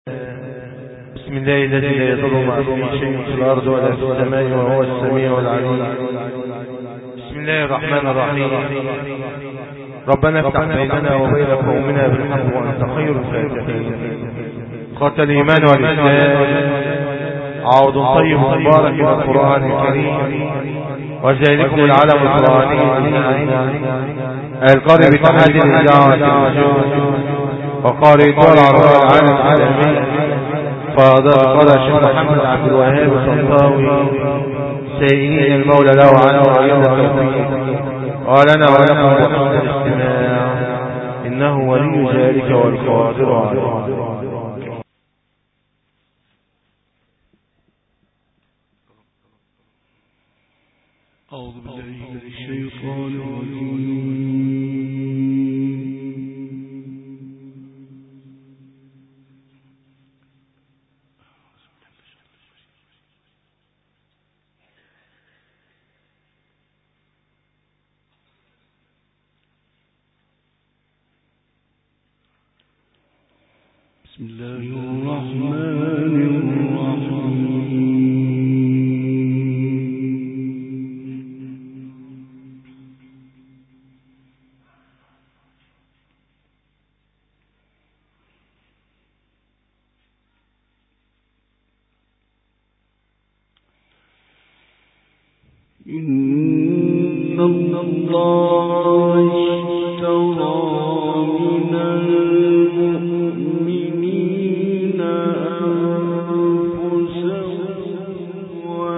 بسم الله الذي لا يضر مع اسمه شيء في الأرض ولا في السماء وهو السميع العليم. بسم الله الرحمن الرحيم. ربنا افتح بيننا وبين قومنا بالحق وأنت خير الفاتحين. قاتل الإيمان والإسلام عوض طيب مبارك إلى القرآن الكريم وذلكم العالم القرآني القارئ بتحدي الإذاعة وقارئ دول عرضاء العالم العالمي فقال الشيخ محمد عبد الوهاب الصنطاوي سائلين المولى له عنه وعلى التوفيق ولنا ولكم بحسن الاستماع إنه ولي ذلك والقادر عليه. أعوذ بالله من الشيطان الرجيم. بسم الله الرحمن الرحيم. إن الله اشترى من المؤمنين أنفسهم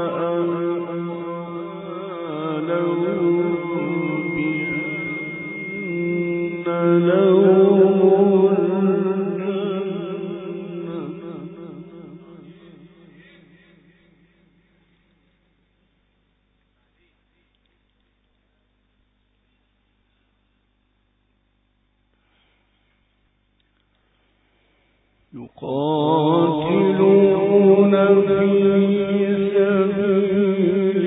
وأموالهم بأن لهم يقاتلون في سبيل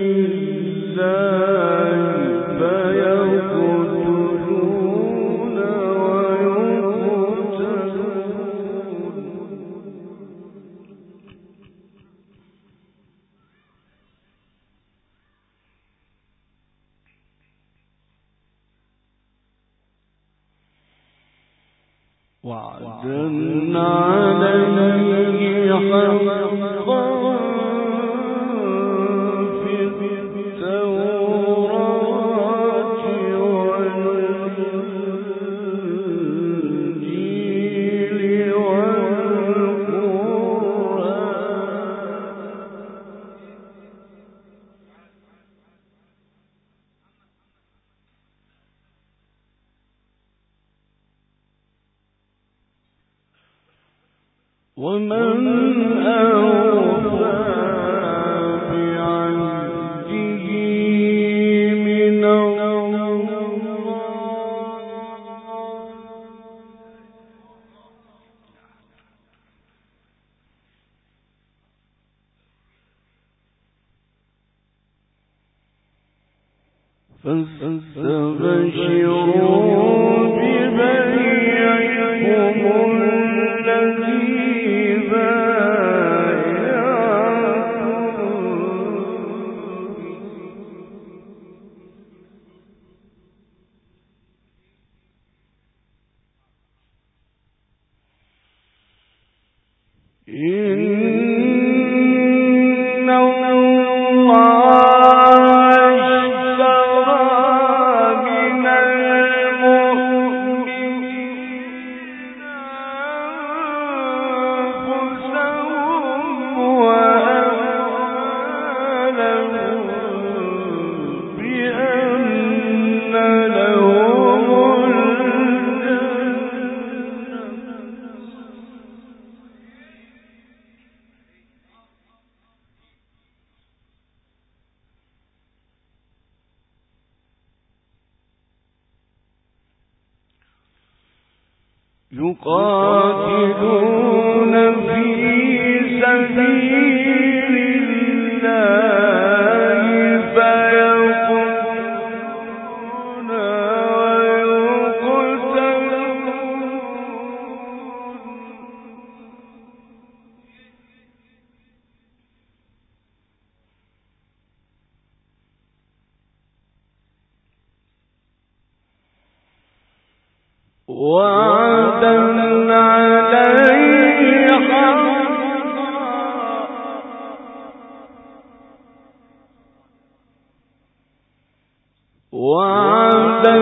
الله فيقتلون ويقتلون وعدا عليه حقا في التوراة والإنجيل والقرآن ومن أوفى بعهده من الله فاستبشروا ببيعكم الذي إن الله اشترى من المؤمنين أنفسهم وأموالهم بأن لهم يقاتلون في سبيل الله فيقتلون ويقتلون وعدا عليه حقا وعدا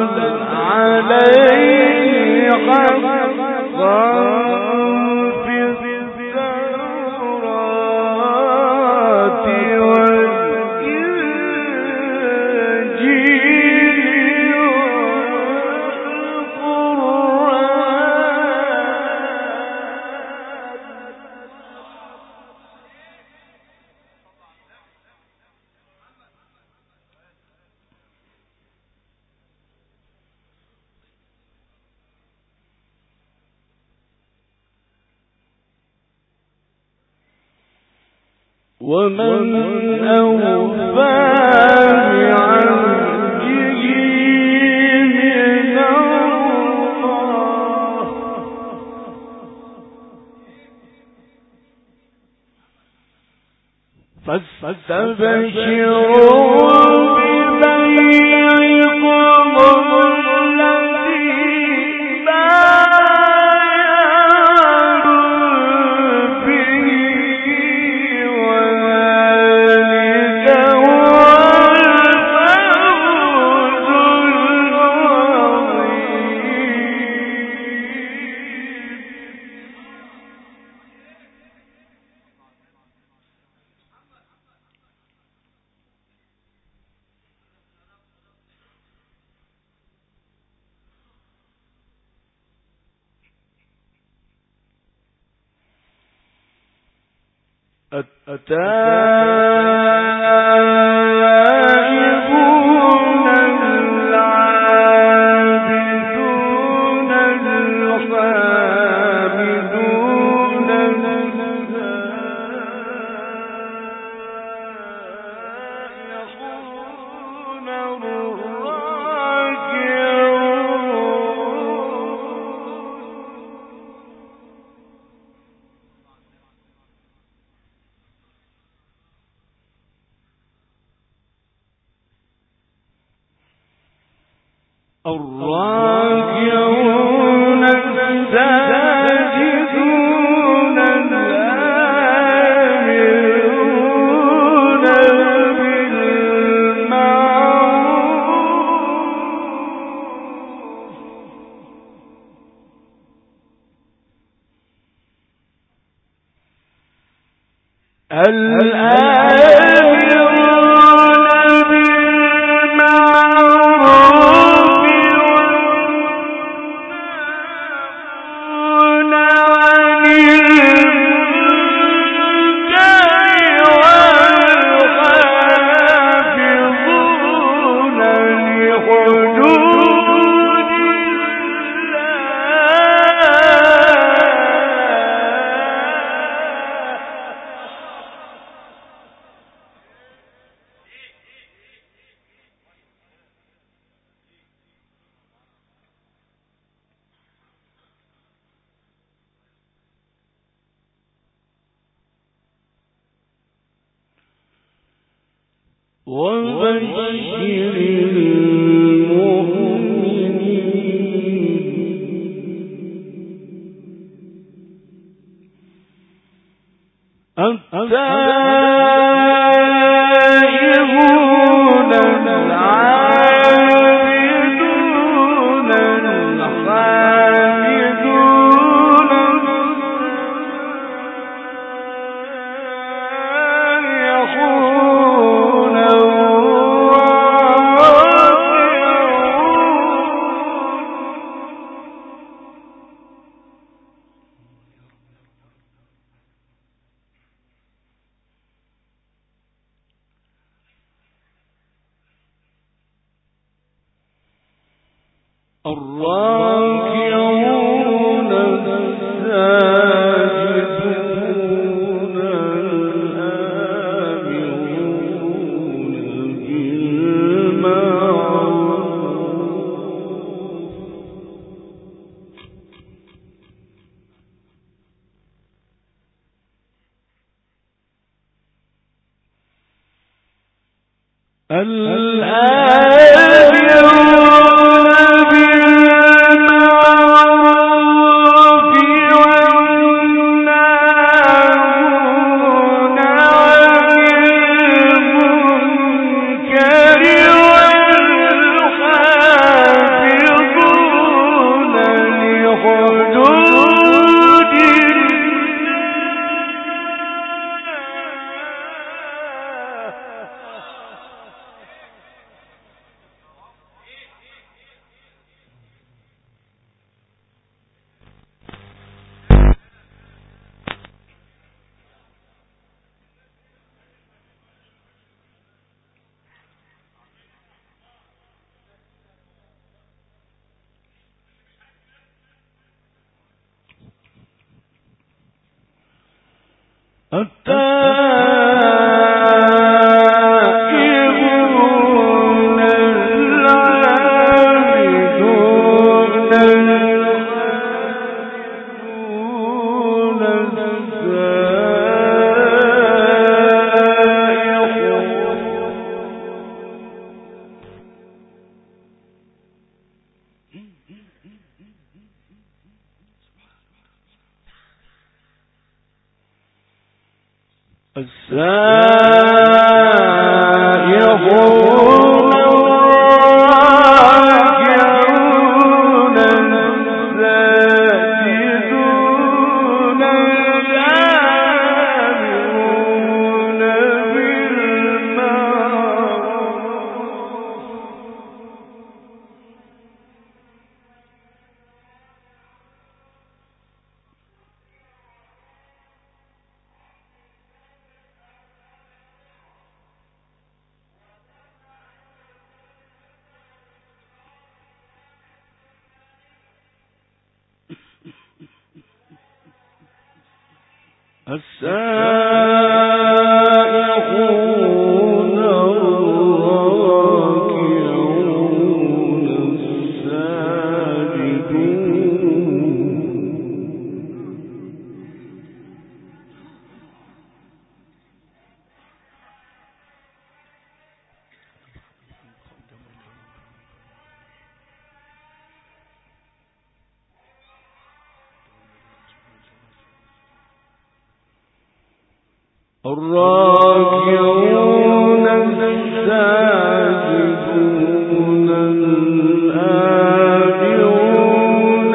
عليه حقا في التوراة والإنجيل ومن أوفى بعهده من الله فاستبشروا ببيعكم الذي بايعتم به وذلك هو الفوز التائبون العابدون الحامدون السائحون الراكعون الساجدون الآمرون وبشر المؤمنين التائبون العابدون الحامدون السائحون الراكعون الساجدون الآمرون بالمعروف الآمرون بالمعروف الراكعون الساجدون الآمرون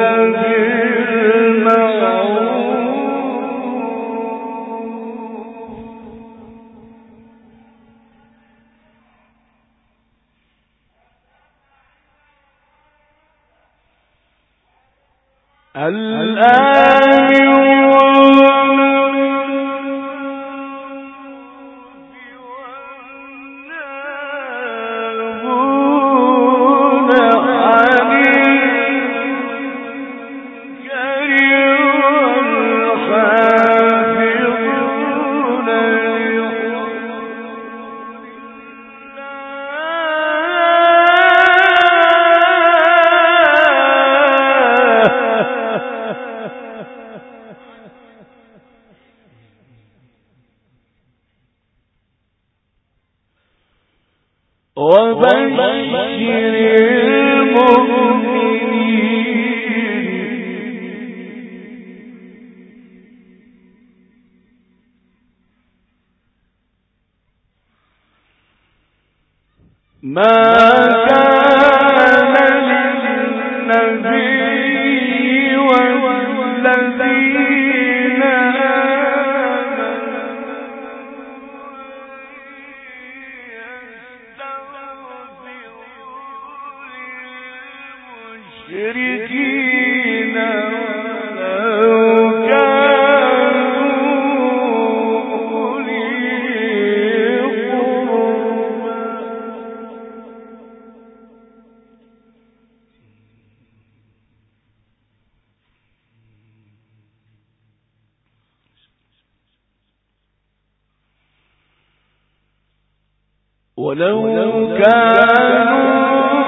ولو كانوا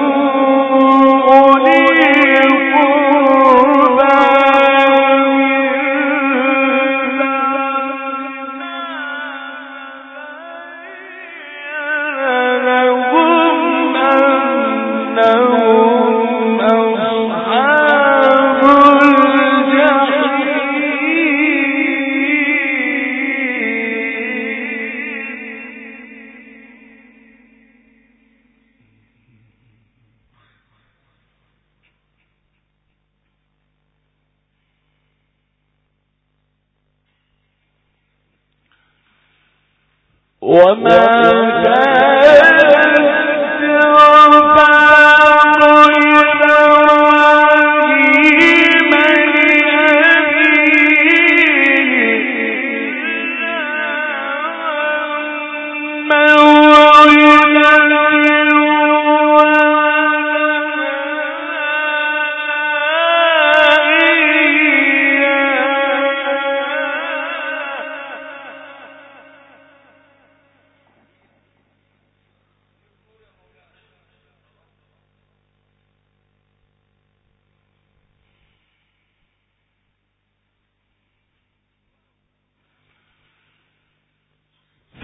وما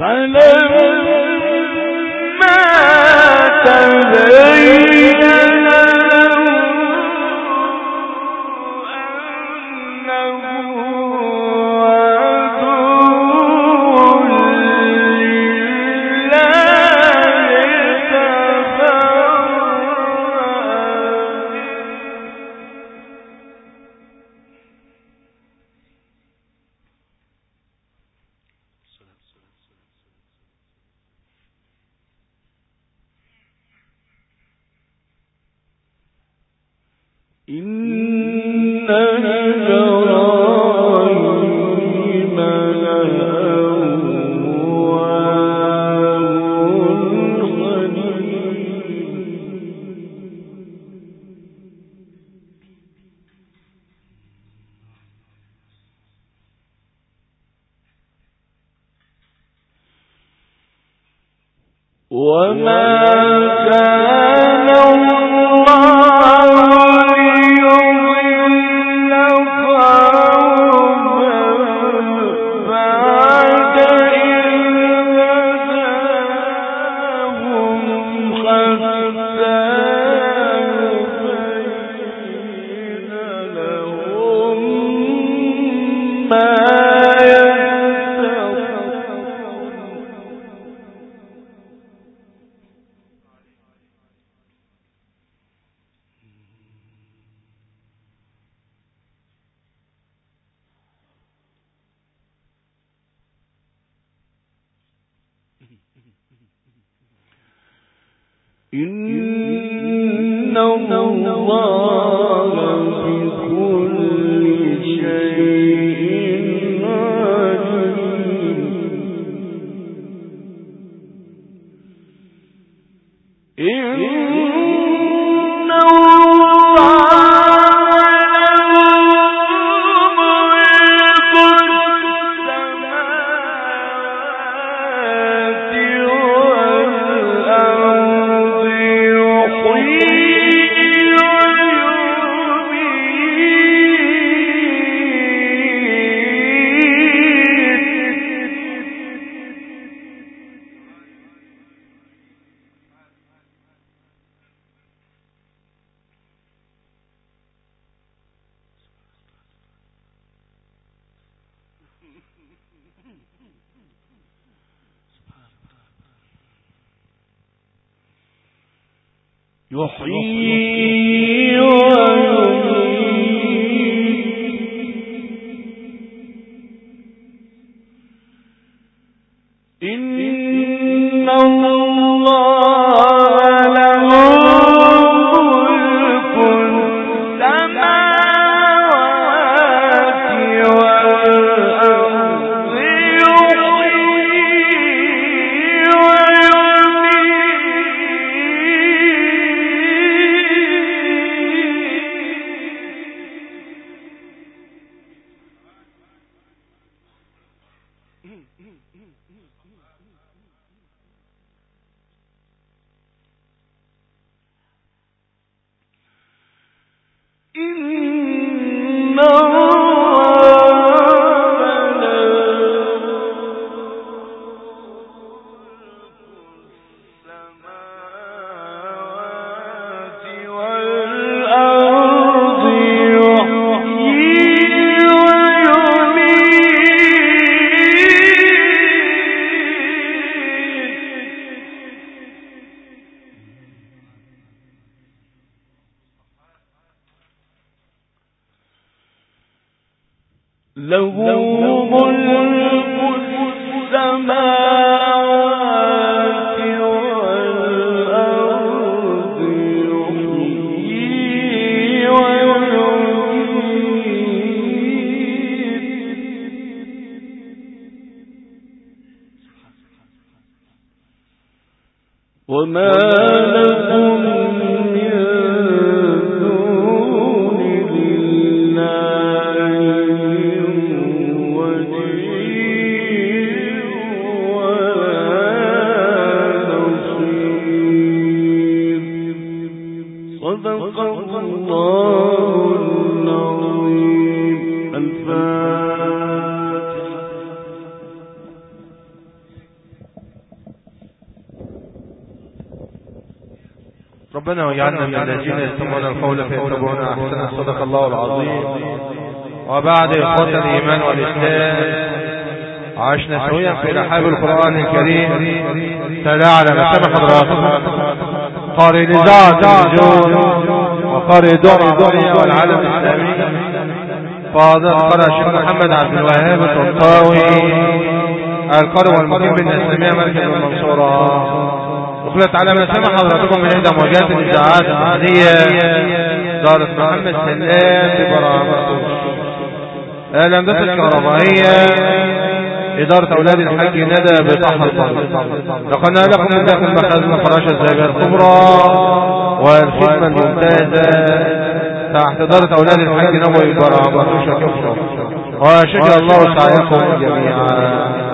إن الله بكل شيء عليم. يحيي ويميت. إن الله له ملك السماوات والأرض يحيي إن له ملك السماوات والأرض يحيي ويميت. وما لكم من دون الله صدق الله العظيم. الفاتحة. ربنا واجعلنا من الذين يستمعون القول فيتبعون احسنه. صدق الله العظيم. وبعد اخوة الايمان والاسلام، عشنا سويا في رحاب القرآن الكريم. تلا على مسامح حضراتكم قارئ الاذاعة التلفزيون وقارئ دور الدنيا والعالم الاسلامي فاضل قارئ الشيخ محمد عبد الوهاب الطنطاوي القارئ والمقيم بالاسلامية مركز المنصورة. دخلت على مسامح حضراتكم من احدى موجات الاذاعات العادية دارة محمد سلام ببرامج الهندسة الكهربائية إدارة أولاد الحج ندى بطحر الطريق. نقلنا لكم من داخل مخازن فراشة الزاوية الكبرى والخدمة الممتازة تحت إدارة أولاد الحج نبوي برامج. وشكر الله سعيكم جميعا.